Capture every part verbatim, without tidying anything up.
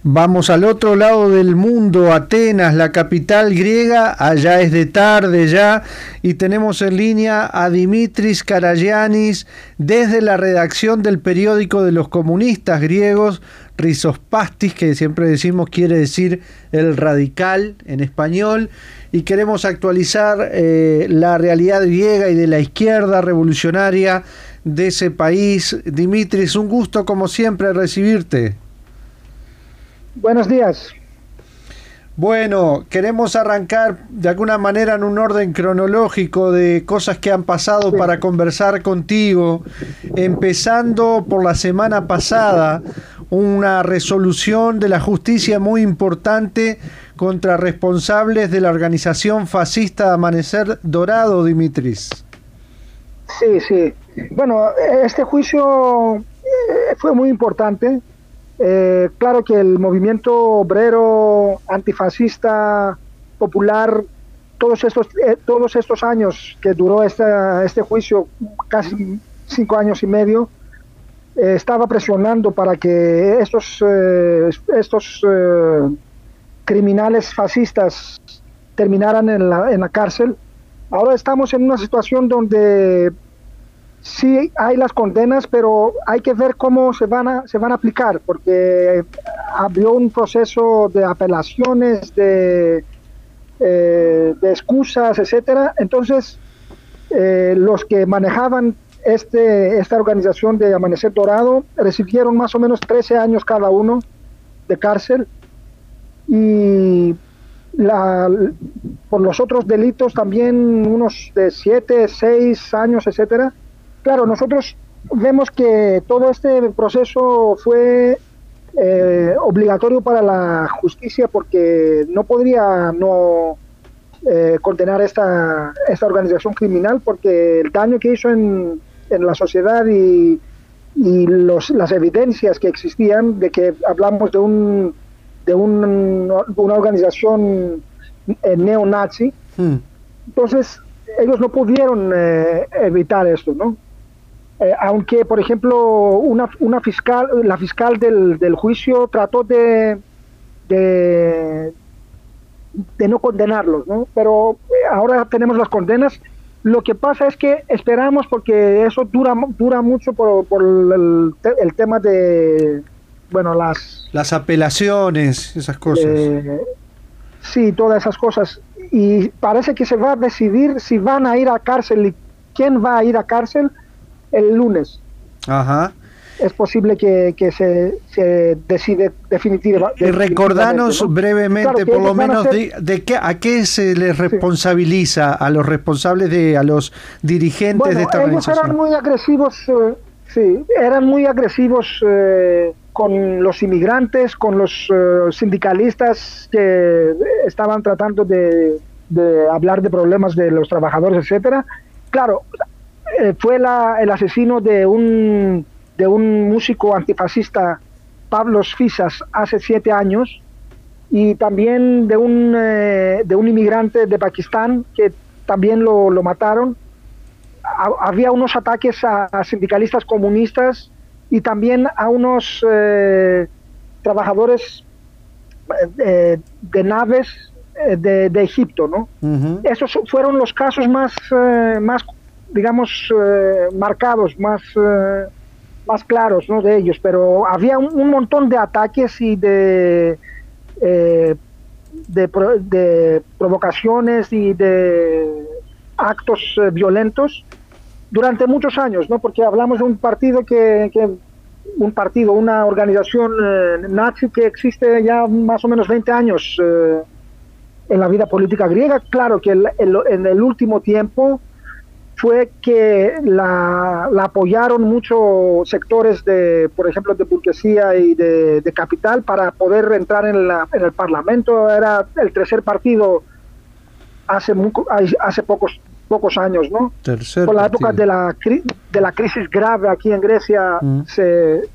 Vamos al otro lado del mundo, Atenas, la capital griega. Allá es de tarde ya y tenemos en línea a Dimitris Karagiannis desde la redacción del periódico de los comunistas griegos, Rizzospastis, que siempre decimos quiere decir el radical en español, y queremos actualizar eh, la realidad griega y de la izquierda revolucionaria de ese país. Dimitris, un gusto como siempre recibirte. Buenos días. Bueno, queremos arrancar de alguna manera en un orden cronológico de cosas que han pasado Sí. para conversar contigo, empezando por la semana pasada, una resolución de la justicia muy importante contra responsables de la organización fascista Amanecer Dorado, Dimitris. Sí, sí. Bueno, este juicio eh, fue muy importante. Eh, claro que el movimiento obrero antifascista popular, todos estos eh, todos estos años que duró esta, este juicio, casi cinco años y medio, eh, estaba presionando para que estos eh, estos eh, criminales fascistas terminaran en la, en la cárcel. Ahora estamos en una situación donde sí hay las condenas, pero hay que ver cómo se van a, se van a aplicar, porque abrió un proceso de apelaciones, de, eh, de excusas, etcétera. Entonces, eh, los que manejaban este, esta organización de Amanecer Dorado recibieron más o menos trece años cada uno de cárcel, y la, por los otros delitos también unos de siete, seis años, etcétera. Claro, nosotros vemos que todo este proceso fue eh, obligatorio para la justicia, porque no podría no eh, condenar esta, esta organización criminal, porque el daño que hizo en, en la sociedad y, y los, las evidencias que existían de que hablamos de, un, de un, una organización eh, neonazi. Hmm. Entonces ellos no pudieron eh, evitar esto, ¿no? Eh, aunque, por ejemplo, una, una fiscal, la fiscal del, del juicio trató de, de, de no condenarlos, ¿no? Pero ahora tenemos las condenas. Lo que pasa es que esperamos, porque eso dura, dura mucho por, por el, el tema de, bueno, las... Las apelaciones, esas cosas. Eh, sí, todas esas cosas. Y parece que se va a decidir si van a ir a cárcel y quién va a ir a cárcel el lunes. Ajá. Es posible que, que se, se decide definitivamente. Y recordanos, ¿no?, brevemente, claro, por lo menos, ser... de, de qué, a qué se les responsabiliza sí. a los responsables, de a los dirigentes bueno, de esta ellos organización. Eran muy agresivos, eh, sí, eran muy agresivos eh, con los inmigrantes, con los eh, sindicalistas que estaban tratando de, de hablar de problemas de los trabajadores, etcétera. Claro, eh, fue la, el asesino de un de un músico antifascista, Pavlos Fyssas, hace siete años, y también de un, eh, de un inmigrante de Pakistán que también lo, lo mataron. Ha, había unos ataques a, a sindicalistas comunistas y también a unos eh, trabajadores eh, de naves eh, de, de Egipto, ¿no? Uh-huh. Esos fueron los casos más, eh, más digamos, eh, marcados, más... Eh, más claros, ¿no?, de ellos, pero había un, un montón de ataques y de, eh, de, pro, de provocaciones y de actos eh, violentos durante muchos años, ¿no?, porque hablamos de un partido que, que un partido, una organización eh, nazi que existe ya más o menos veinte años eh, en la vida política griega. Claro que el, el, en el último tiempo fue que la, la apoyaron muchos sectores de, por ejemplo, de burguesía y de, de capital para poder entrar en, la, en el Parlamento. Era el tercer partido hace, muy, hace pocos, pocos años, ¿no? Tercer Por la partido. época de la, de la crisis grave aquí en Grecia, mm. se,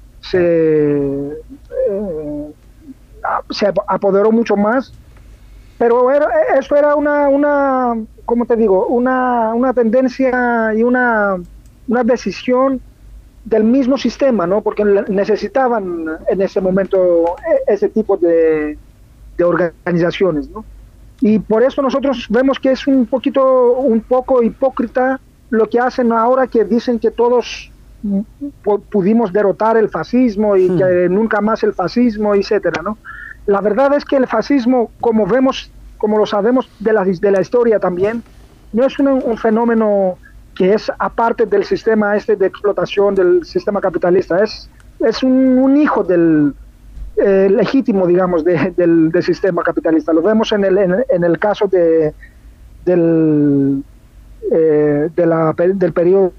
se, eh, se apoderó mucho más. Pero era, eso era una, una, ¿cómo te digo? Una, una tendencia y una, una decisión del mismo sistema, ¿no? Porque necesitaban en ese momento ese tipo de, de organizaciones, ¿no? Y por eso nosotros vemos que es un poquito, un poco hipócrita lo que hacen ahora, que dicen que todos pudimos derrotar el fascismo y que nunca más el fascismo, etcétera, ¿no? La verdad es que el fascismo, como vemos, como lo sabemos de la, de la historia también, no es un, un fenómeno que es aparte del sistema este de explotación del sistema capitalista, es, es un, un hijo del eh, legítimo, digamos, de, del, del sistema capitalista. Lo vemos en el, en, en el caso de, del, eh, de la, del periodo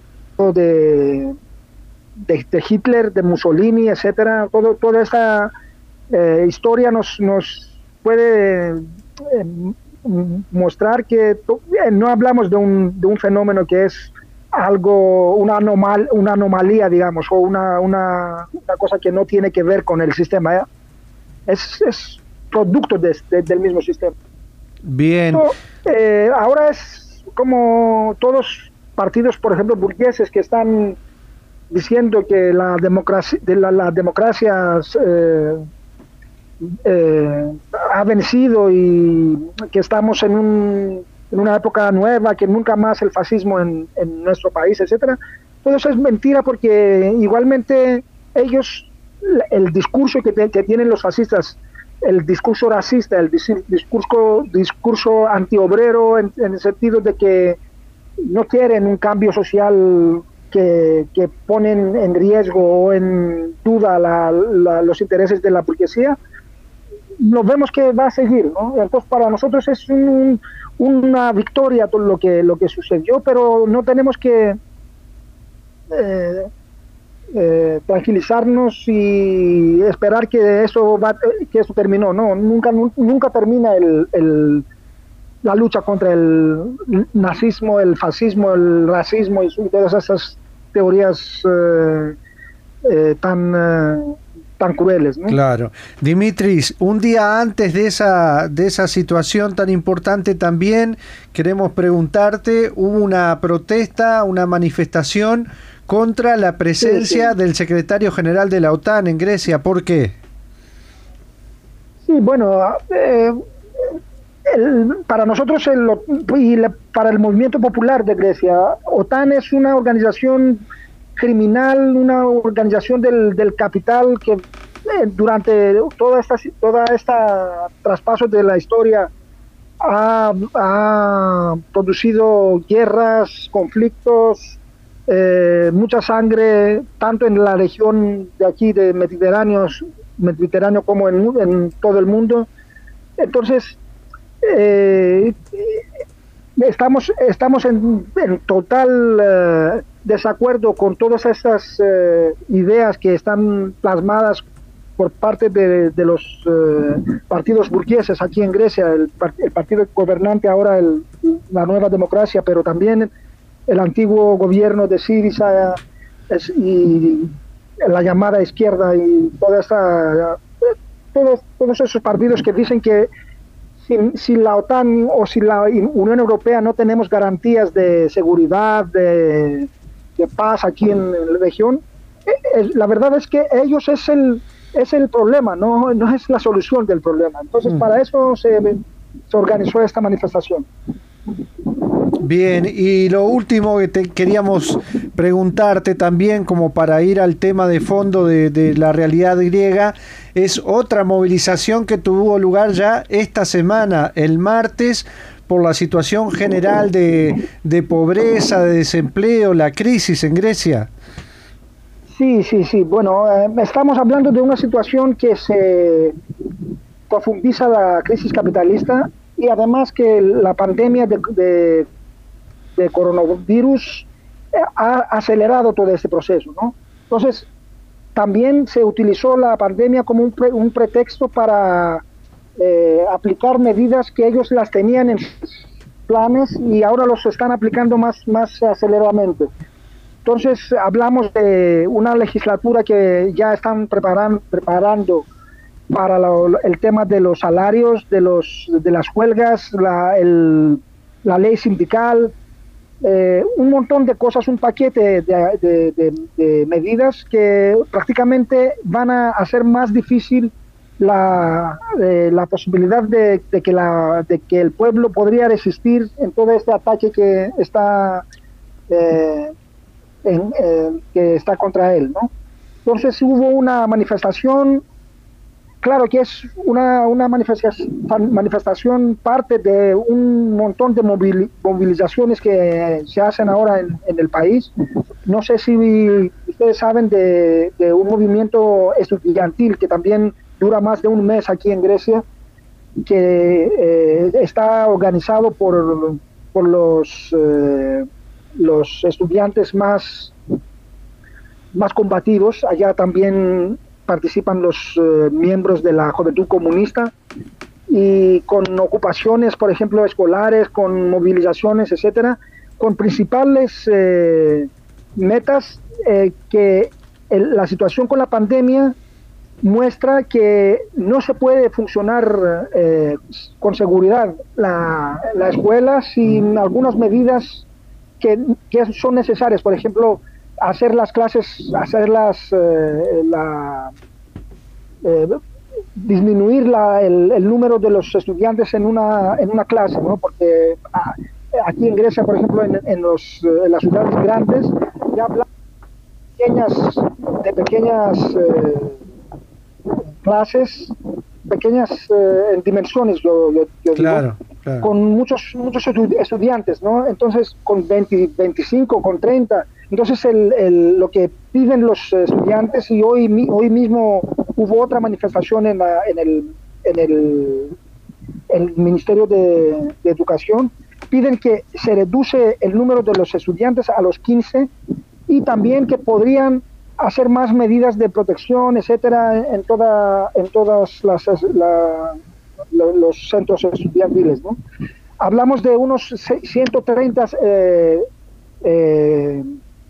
De, de, de Hitler, de Mussolini, etcétera. Todo, toda esta eh, historia nos, nos puede eh, mostrar que to, eh, no hablamos de un, de un fenómeno que es algo, una, anomal, una anomalía, digamos, o una, una, una cosa que no tiene que ver con el sistema. ¿eh? Es, es producto de, de, del mismo sistema. Bien. Esto, eh, ahora es como todos partidos, por ejemplo, burgueses, que están diciendo que la democracia, de la, la democracia eh, eh, ha vencido y que estamos en, un, en una época nueva, que nunca más el fascismo en, en nuestro país, etcétera. Todo eso es mentira, porque igualmente ellos, el discurso que, te, que tienen los fascistas, el discurso racista, el discurso, discurso antiobrero, en, en el sentido de que no quieren un cambio social que, que ponen en riesgo o en duda la, la, los intereses de la burguesía, lo vemos que va a seguir, ¿no? Entonces para nosotros es un, una victoria todo lo que, lo que sucedió, pero no tenemos que eh, eh, tranquilizarnos y esperar que eso, va, que eso terminó, no, nunca, nunca termina el... el la lucha contra el nazismo, el fascismo, el racismo y todas esas teorías eh, eh, tan, eh, tan crueles, ¿no? Claro. Dimitris, un día antes de esa, de esa situación tan importante también, queremos preguntarte, hubo una protesta, una manifestación contra la presencia sí, sí. del secretario general de la OTAN en Grecia. ¿Por qué? Sí, bueno... Eh, El, para nosotros el, y la, para el movimiento popular de Grecia, OTAN es una organización criminal, una organización del, del capital que eh, durante toda esta toda esta traspaso de la historia ha, ha producido guerras, conflictos, eh, mucha sangre, tanto en la región de aquí de Mediterráneo, Mediterráneo como en, en todo el mundo. Entonces Eh, estamos estamos en, en total uh, desacuerdo con todas estas uh, ideas que están plasmadas por parte de, de los uh, partidos burgueses aquí en Grecia, el, el partido gobernante ahora, el, la Nueva Democracia, pero también el antiguo gobierno de Syriza es, y la llamada izquierda y toda esta, uh, todos, todos esos partidos que dicen que Si, si la OTAN o si la Unión Europea no tenemos garantías de seguridad, de, de paz aquí en la región, eh, la verdad es que ellos es el, es el problema, no, no es la solución del problema. Entonces, mm. para eso se, se organizó esta manifestación. Bien, y lo último que te queríamos preguntarte también, como para ir al tema de fondo de, de la realidad griega, es otra movilización que tuvo lugar ya esta semana, el martes, por la situación general de, de pobreza, de desempleo, la crisis en Grecia. Sí, sí, sí. Bueno, eh, estamos hablando de una situación que se profundiza la crisis capitalista y además que la pandemia de, de, de coronavirus ha acelerado todo este proceso, ¿no? Entonces, también se utilizó la pandemia como un, pre, un pretexto para eh, aplicar medidas que ellos las tenían en sus planes y ahora los están aplicando más, más aceleradamente. Entonces, hablamos de una legislatura que ya están preparan, preparando para la, el tema de los salarios, de, los, de las huelgas, la, el, la ley sindical, eh, un montón de cosas, un paquete de, de, de, de medidas que prácticamente van a hacer más difícil la, eh, la posibilidad de, de, que la, de que el pueblo podría resistir en todo este ataque que está, eh, en, eh, que está contra él, ¿no? Entonces hubo una manifestación. Claro que es una, una manifestación, manifestación parte de un montón de movil, movilizaciones que se hacen ahora en, en el país. No sé si ustedes saben de, de un movimiento estudiantil que también dura más de un mes aquí en Grecia, que eh, está organizado por, por los, eh, los estudiantes más, más combativos. Allá también participan los eh, miembros de la Juventud Comunista, y con ocupaciones, por ejemplo, escolares, con movilizaciones, etcétera, con principales eh, metas eh, que el, la situación con la pandemia muestra que no se puede funcionar eh, con seguridad la, la escuela sin algunas medidas que, que son necesarias. Por ejemplo, hacer las clases, hacerlas, eh, la, eh, disminuir la, el, el número de los estudiantes en una, en una clase, ¿no? Porque ah, aquí en Grecia, por ejemplo, en, en, los, en las ciudades grandes, ya hablamos de pequeñas, de pequeñas eh, clases, pequeñas eh, en dimensiones, yo, yo, yo claro, digo, claro. con muchos, muchos estudiantes, ¿no? Entonces, con veinte, veinticinco, con treinta. Entonces, el, el, lo que piden los estudiantes, y hoy, hoy mismo hubo otra manifestación en, la, en, el, en el, el Ministerio de, de Educación, piden que se reduce el número de los estudiantes a los quince, y también que podrían hacer más medidas de protección, etcétera, en, toda, en todas las, la, los centros estudiantiles, ¿no? Hablamos de unos ciento treinta eh, eh,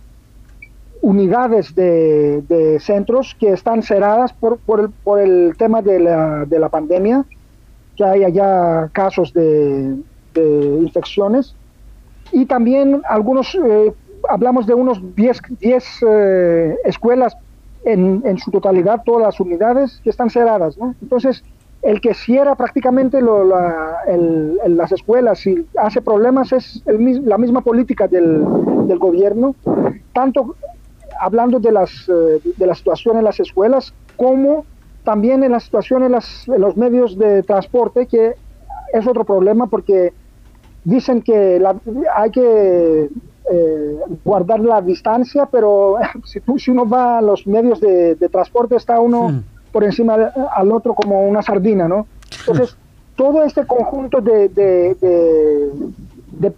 unidades de, de centros que están cerradas por, por, el, por el tema de la, de la pandemia, que hay allá casos de, de infecciones, y también algunos, eh, hablamos de unos diez eh, escuelas en, en su totalidad, todas las unidades que están cerradas, ¿no? Entonces, el que cierra prácticamente lo, la, el, el, las escuelas y hace problemas es el, la misma política del, del gobierno, tanto hablando de, las, de la situación en las escuelas, como también en la situación en, las, en los medios de transporte, que es otro problema, porque dicen que la, hay que eh, guardar la distancia, pero si, tú, si uno va a los medios de, de transporte, está uno sí. por encima de, al otro como una sardina, ¿no? Entonces, todo este conjunto de, de, de, de,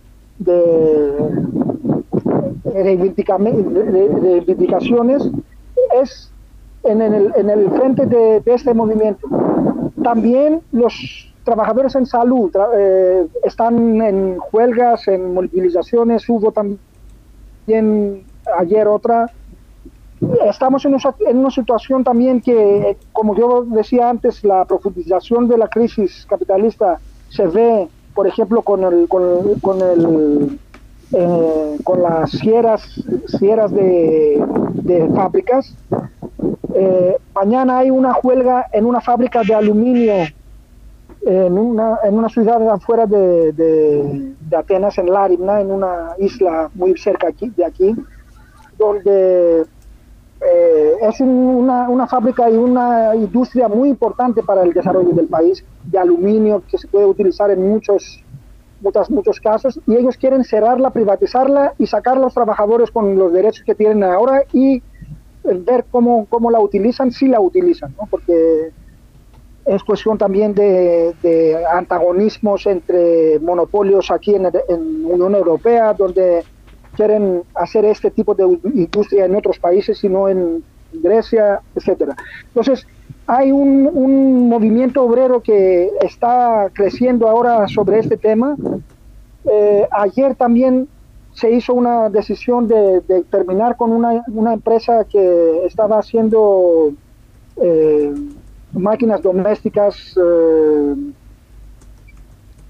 de Reivindica, reivindicaciones es en el, en el frente de, de este movimiento. También los trabajadores en salud eh, están en huelgas, en movilizaciones. Hubo también ayer otra. Estamos en una, en una situación también que, como yo decía antes, la profundización de la crisis capitalista se ve, por ejemplo, con el, con, con el Eh, con las sierras, sierras de, de fábricas. Eh, mañana hay una huelga en una fábrica de aluminio en una, en una ciudad afuera de, de, de Atenas, en Lárimna, en una isla muy cerca aquí, de aquí, donde eh, es una, una fábrica y una industria muy importante para el desarrollo del país, de aluminio, que se puede utilizar en muchos Muchos, muchos casos, y ellos quieren cerrarla, privatizarla y sacar a los trabajadores con los derechos que tienen ahora y ver cómo, cómo la utilizan, si la utilizan, ¿no? Porque es cuestión también de, de antagonismos entre monopolios aquí en, en Unión Europea, donde quieren hacer este tipo de industria en otros países y no en Grecia, etcétera. Entonces, hay un, un movimiento obrero que está creciendo ahora sobre este tema. Eh, ayer también se hizo una decisión de, de terminar con una, una empresa que estaba haciendo eh, máquinas domésticas, eh,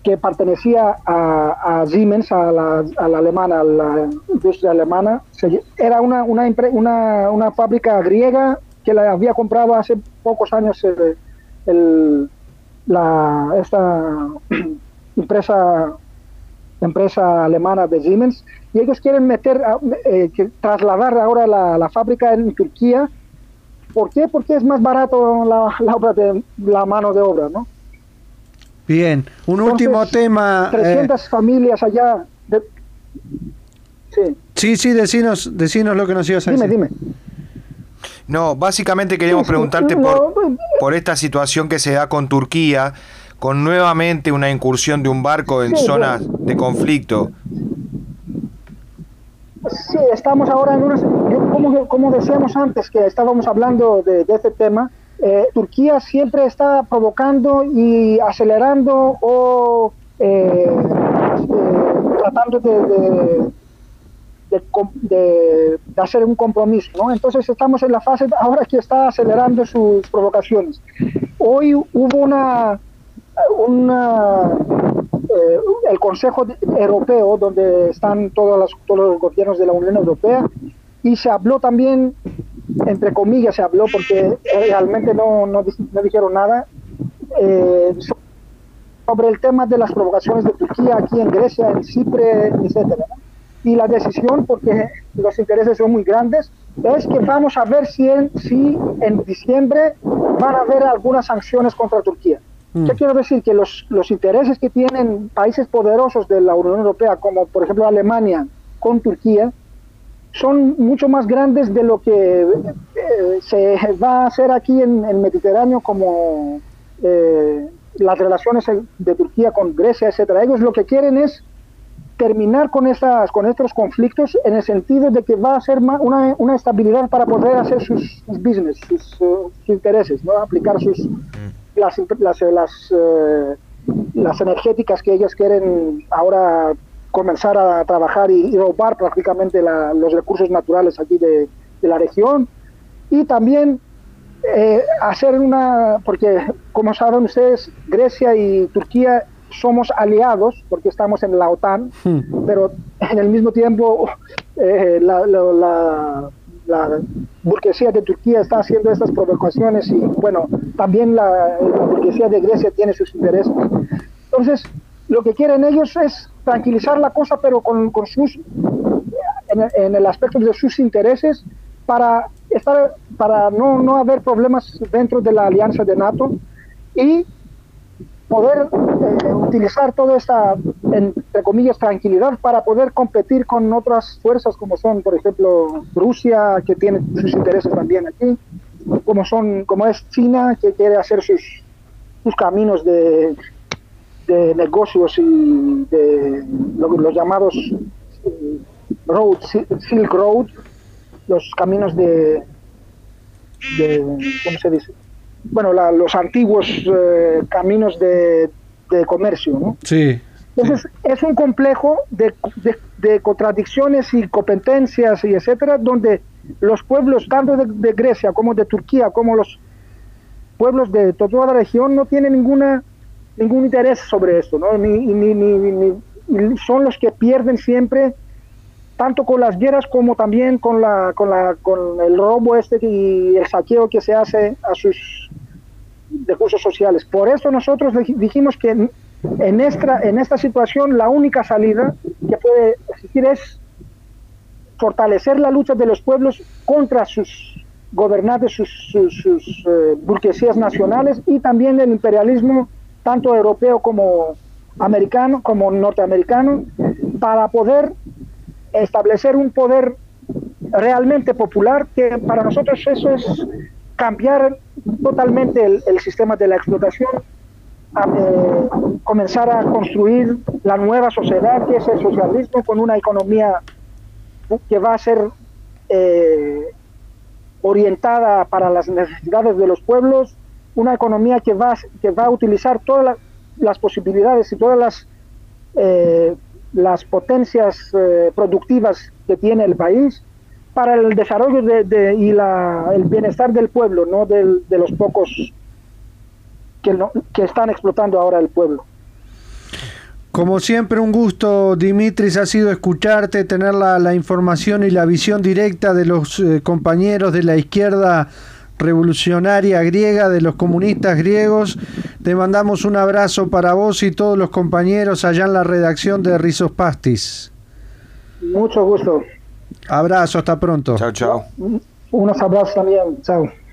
que pertenecía a, a Siemens, a la, a la alemana, a la industria alemana. Se, era una, una, una, una fábrica griega que la había comprado hace pocos años el, el, la, esta empresa, empresa alemana de Siemens, y ellos quieren meter, eh, que trasladar ahora la, la fábrica en Turquía. ¿Por qué? Porque es más barato la, la, obra de, la mano de obra, ¿no? Bien, un Entonces, último tema. trescientas eh, familias allá. De, sí. Sí, sí, decinos, decinos lo que nos ibas a Dime, decir. dime. No, básicamente queríamos preguntarte por, por esta situación que se da con Turquía, con nuevamente una incursión de un barco en Sí, zonas bueno. de conflicto. Sí, estamos ahora en una... Yo, como, como decíamos antes, que estábamos hablando de, de este tema, eh, Turquía siempre está provocando y acelerando o eh, eh, tratando de, de, de, de, de hacer un compromiso, ¿no? Entonces estamos en la fase ahora que está acelerando sus provocaciones. Hoy hubo una... una eh, el Consejo Europeo, donde están todos los, todos los gobiernos de la Unión Europea, y se habló también, entre comillas se habló, porque realmente no, no, no dijeron nada, eh, sobre el tema de las provocaciones de Turquía aquí en Grecia, en Chipre, etcétera. Y la decisión, porque los intereses son muy grandes, es que vamos a ver si en, si en diciembre van a haber algunas sanciones contra Turquía. ¿Qué quiero decir? Que los, los intereses que tienen países poderosos de la Unión Europea, como por ejemplo Alemania con Turquía, son mucho más grandes de lo que eh, se va a hacer aquí en el Mediterráneo, como eh, las relaciones de Turquía con Grecia, etcétera. Ellos lo que quieren es terminar con, esas, con estos conflictos, en el sentido de que va a ser una, una estabilidad para poder hacer sus, sus business, sus, uh, sus intereses, ¿no? Aplicar sus... las, las, las, eh, las energéticas que ellos quieren ahora comenzar a trabajar y, y robar prácticamente la, los recursos naturales aquí de, de la región, y también eh, hacer una, porque como saben ustedes, Grecia y Turquía somos aliados porque estamos en la OTAN, hmm. pero en el mismo tiempo eh, la, la, la la burguesía de Turquía está haciendo estas provocaciones, y bueno, también la, la burguesía de Grecia tiene sus intereses. Entonces, lo que quieren ellos es tranquilizar la cosa, pero con, con sus, en, en el aspecto de sus intereses, para estar, para no, no haber problemas dentro de la alianza de NATO, y poder eh, utilizar toda esta, entre comillas, tranquilidad para poder competir con otras fuerzas, como son, por ejemplo, Rusia, que tiene sus intereses también aquí, como son, como es China, que quiere hacer sus, sus caminos de, de negocios y de lo, los llamados eh, road, Silk Road, los caminos de, de ¿cómo se dice? Bueno, la, los antiguos eh, caminos de, de comercio, ¿no? Sí. Entonces, sí. Es un complejo de, de, de contradicciones y competencias y etcétera, donde los pueblos, tanto de, de Grecia como de Turquía, como los pueblos de toda la región, no tienen ninguna ningún interés sobre esto, ¿no? Ni, ni, ni, ni, ni son los que pierden siempre, tanto con las guerras como también con la con la con el robo este y el saqueo que se hace a sus recursos sociales. Por eso nosotros dijimos que en esta en esta situación la única salida que puede existir es fortalecer la lucha de los pueblos contra sus gobernantes, sus, sus, sus eh, burguesías nacionales, y también el imperialismo tanto europeo como americano, como norteamericano, para poder establecer un poder realmente popular, que para nosotros eso es cambiar totalmente el, el sistema de la explotación, a, eh, comenzar a construir la nueva sociedad, que es el socialismo, con una economía que va a ser eh, orientada para las necesidades de los pueblos, una economía que va, que va a utilizar todas las, las posibilidades y todas las eh, las potencias eh, productivas que tiene el país para el desarrollo de, de, y la, el bienestar del pueblo, no del, de los pocos que, no, que están explotando ahora el pueblo. Como siempre, un gusto, Dimitris, ha sido escucharte, tener la, la información y la visión directa de los eh, compañeros de la izquierda revolucionaria griega, de los comunistas griegos. Te mandamos un abrazo para vos y todos los compañeros allá en la redacción de Rizzospastis. Mucho gusto. Abrazo, hasta pronto. Chao, chao. Unos abrazos también, chao.